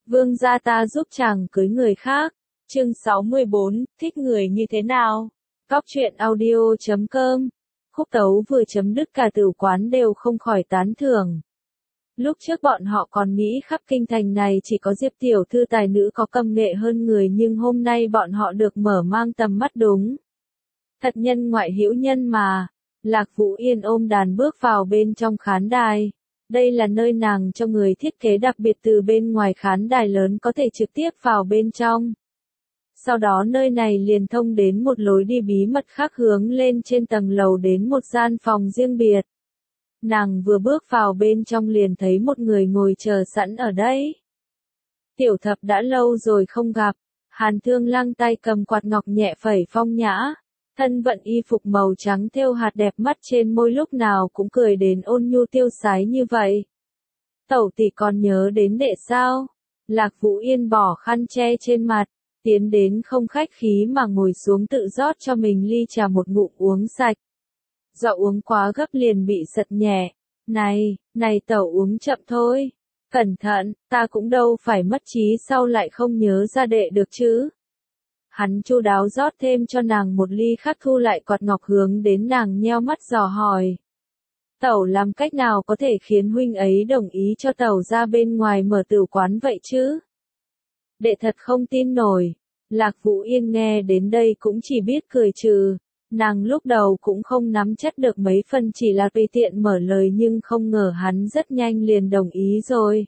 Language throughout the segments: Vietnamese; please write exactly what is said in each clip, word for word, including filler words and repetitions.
Vương gia ta giúp chàng cưới người khác. Chương sáu mươi bốn, thích người như thế nào? Góc truyện audio chấm com. Khúc Tấu vừa chấm dứt cả tử quán đều không khỏi tán thưởng. Lúc trước bọn họ còn nghĩ khắp kinh thành này chỉ có Diệp tiểu thư tài nữ có cầm nghệ hơn người, nhưng hôm nay bọn họ được mở mang tầm mắt đúng. Thật nhân ngoại hữu nhân mà. Lạc Vũ Yên ôm đàn bước vào bên trong khán đài. Đây là nơi nàng cho người thiết kế đặc biệt, từ bên ngoài khán đài lớn có thể trực tiếp vào bên trong. Sau đó nơi này liền thông đến một lối đi bí mật khác hướng lên trên tầng lầu đến một gian phòng riêng biệt. Nàng vừa bước vào bên trong liền thấy một người ngồi chờ sẵn ở đây. Tiểu Thập đã lâu rồi không gặp. Hàn Thương Lăng tay cầm quạt ngọc nhẹ phẩy phong nhã. Thân vận y phục màu trắng thêu hạt đẹp, mắt trên môi lúc nào cũng cười đến ôn nhu tiêu sái như vậy. Tẩu tỷ còn nhớ đến đệ sao? Lạc Vũ Yên bỏ khăn che trên mặt, tiến đến không khách khí mà ngồi xuống tự rót cho mình ly trà một ngụm uống sạch. Do uống quá gấp liền bị giật nhẹ. Này, này tẩu uống chậm thôi. Cẩn thận, ta cũng đâu phải mất trí sau lại không nhớ ra đệ được chứ. Hắn chu đáo rót thêm cho nàng một ly khác, thu lại quạt ngọc hướng đến nàng nheo mắt dò hỏi. Tẩu làm cách nào có thể khiến huynh ấy đồng ý cho tẩu ra bên ngoài mở tử quán vậy chứ? Đệ thật không tin nổi. Lạc Vũ Yên nghe đến đây cũng chỉ biết cười trừ. Nàng lúc đầu cũng không nắm chắc được mấy phần, chỉ là tùy tiện mở lời, nhưng không ngờ hắn rất nhanh liền đồng ý rồi.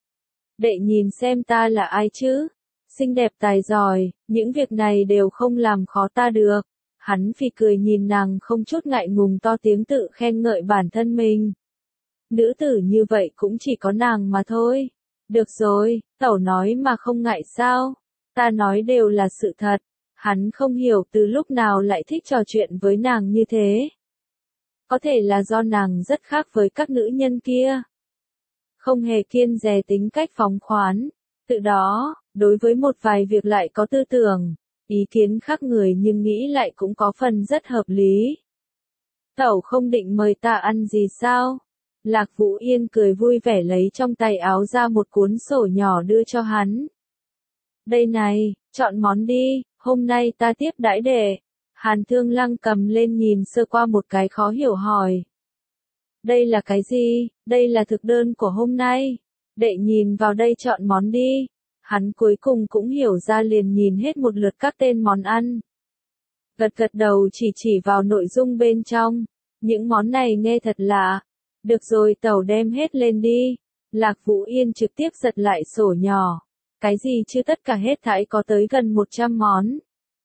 Đệ nhìn xem ta là ai chứ? Xinh đẹp tài giỏi, những việc này đều không làm khó ta được. Hắn phì cười nhìn nàng không chút ngại ngùng, to tiếng tự khen ngợi bản thân mình. Nữ tử như vậy cũng chỉ có nàng mà thôi. Được rồi, tẩu nói mà không ngại sao? Ta nói đều là sự thật. Hắn không hiểu từ lúc nào lại thích trò chuyện với nàng như thế. Có thể là do nàng rất khác với các nữ nhân kia. Không hề kiêng dè, tính cách phóng khoáng. Tự đó, đối với một vài việc lại có tư tưởng, ý kiến khác người, nhưng nghĩ lại cũng có phần rất hợp lý. Tẩu không định mời ta ăn gì sao? Lạc Vũ Yên cười vui vẻ lấy trong tay áo ra một cuốn sổ nhỏ đưa cho hắn. Đây này, chọn món đi, hôm nay ta tiếp đãi đệ. Hàn Thương Lăng cầm lên nhìn sơ qua một cái khó hiểu hỏi. Đây là cái gì? Đây là thực đơn của hôm nay. Đệ nhìn vào đây chọn món đi. Hắn cuối cùng cũng hiểu ra, liền nhìn hết một lượt các tên món ăn. Gật gật đầu chỉ chỉ vào nội dung bên trong. Những món này nghe thật lạ. Được rồi, tẩu đem hết lên đi. Lạc Vũ Yên trực tiếp giật lại sổ nhỏ. Cái gì chứ, tất cả hết thảy có tới gần một trăm món.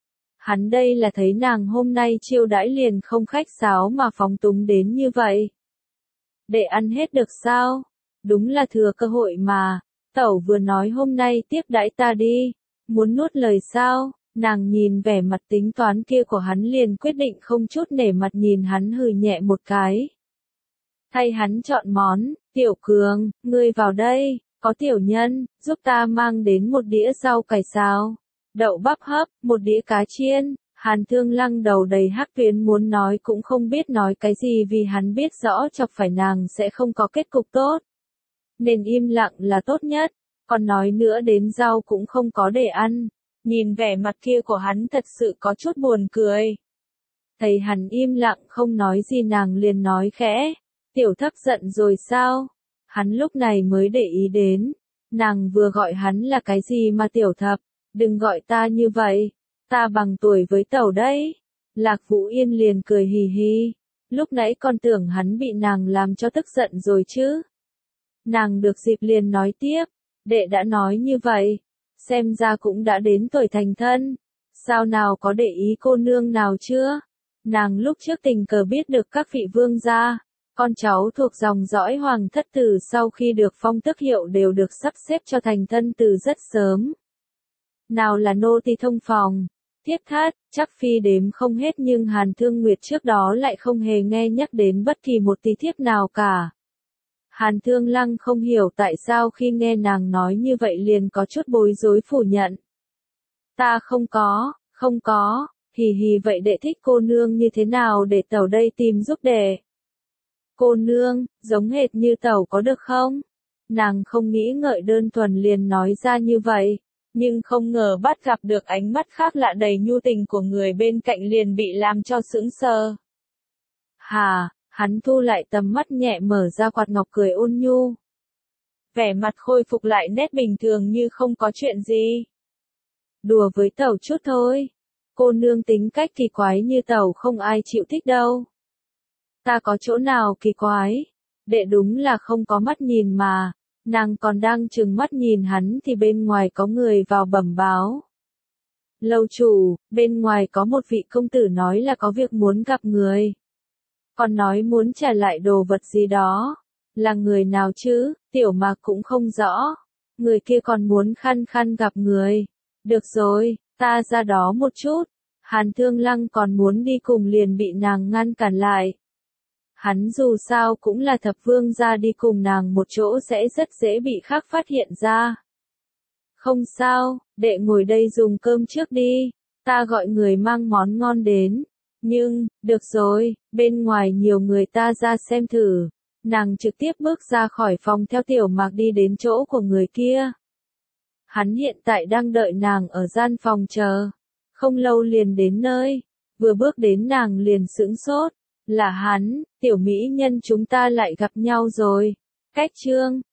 Hắn đây là thấy nàng hôm nay chiêu đãi liền không khách sáo mà phóng túng đến như vậy. Để ăn hết được sao? Đúng là thừa cơ hội mà. Tẩu vừa nói hôm nay tiếp đãi ta đi. Muốn nuốt lời sao? Nàng nhìn vẻ mặt tính toán kia của hắn liền quyết định không chút nể mặt nhìn hắn hừ nhẹ một cái. Thay hắn chọn món. Tiểu Cường, ngươi vào đây. Có tiểu nhân, giúp ta mang đến một đĩa rau cải xào, đậu bắp hấp, một đĩa cá chiên. Hàn Thương Lăng đầu đầy hắc tuyến, muốn nói cũng không biết nói cái gì, vì hắn biết rõ chọc phải nàng sẽ không có kết cục tốt. Nên im lặng là tốt nhất, còn nói nữa đến rau cũng không có để ăn. Nhìn vẻ mặt kia của hắn thật sự có chút buồn cười. Thấy hắn im lặng không nói gì, nàng liền nói khẽ. Tiểu Thập giận rồi sao? Hắn lúc này mới để ý đến. Nàng vừa gọi hắn là cái gì mà Tiểu Thập? Đừng gọi ta như vậy. Ta bằng tuổi với tẩu đấy. Lạc Vũ Yên liền cười hì hì. Lúc nãy còn tưởng hắn bị nàng làm cho tức giận rồi chứ. Nàng được dịp liền nói tiếp. Đệ đã nói như vậy. Xem ra cũng đã đến tuổi thành thân. Sao nào có để ý cô nương nào chưa? Nàng lúc trước tình cờ biết được các vị vương gia, con cháu thuộc dòng dõi hoàng thất tử sau khi được phong tước hiệu đều được sắp xếp cho thành thân từ rất sớm. Nào là nô tỳ thông phòng, thiếp thất, chắc phi đếm không hết, nhưng Hàn Thương Nguyệt trước đó lại không hề nghe nhắc đến bất kỳ một tí thiếp nào cả. Hàn Thương Lăng không hiểu tại sao khi nghe nàng nói như vậy liền có chút bối rối phủ nhận. Ta không có, không có, hì hì, vậy đệ thích cô nương như thế nào để tẩu đây tìm giúp đệ? Cô nương, giống hệt như tẩu có được không? Nàng không nghĩ ngợi đơn thuần liền nói ra như vậy, nhưng không ngờ bắt gặp được ánh mắt khác lạ đầy nhu tình của người bên cạnh liền bị làm cho sững sờ. Hà, hắn thu lại tầm mắt nhẹ mở ra quạt ngọc cười ôn nhu. Vẻ mặt khôi phục lại nét bình thường như không có chuyện gì. Đùa với Tẩu chút thôi. Cô nương tính cách kỳ quái như Tẩu không ai chịu thích đâu. Ta có chỗ nào kỳ quái? Đệ đúng là không có mắt nhìn mà. Nàng còn đang trừng mắt nhìn hắn thì bên ngoài có người vào bẩm báo. Lâu chủ, bên ngoài có một vị công tử nói là có việc muốn gặp người. Còn nói muốn trả lại đồ vật gì đó. Là người nào chứ, Tiểu Mạc cũng không rõ. Người kia còn muốn khăn khăn gặp người. Được rồi, ta ra đó một chút. Hàn Thương Lăng còn muốn đi cùng liền bị nàng ngăn cản lại. Hắn dù sao cũng là thập vương gia, đi cùng nàng một chỗ sẽ rất dễ bị khác phát hiện ra. Không sao, đệ ngồi đây dùng cơm trước đi. Ta gọi người mang món ngon đến. Nhưng, được rồi, bên ngoài nhiều người, ta ra xem thử. Nàng trực tiếp bước ra khỏi phòng theo Tiểu Mạc đi đến chỗ của người kia. Hắn hiện tại đang đợi nàng ở gian phòng chờ. Không lâu liền đến nơi. Vừa bước đến nàng liền sững sốt. Là hắn, tiểu mỹ nhân, chúng ta lại gặp nhau rồi. Cách chương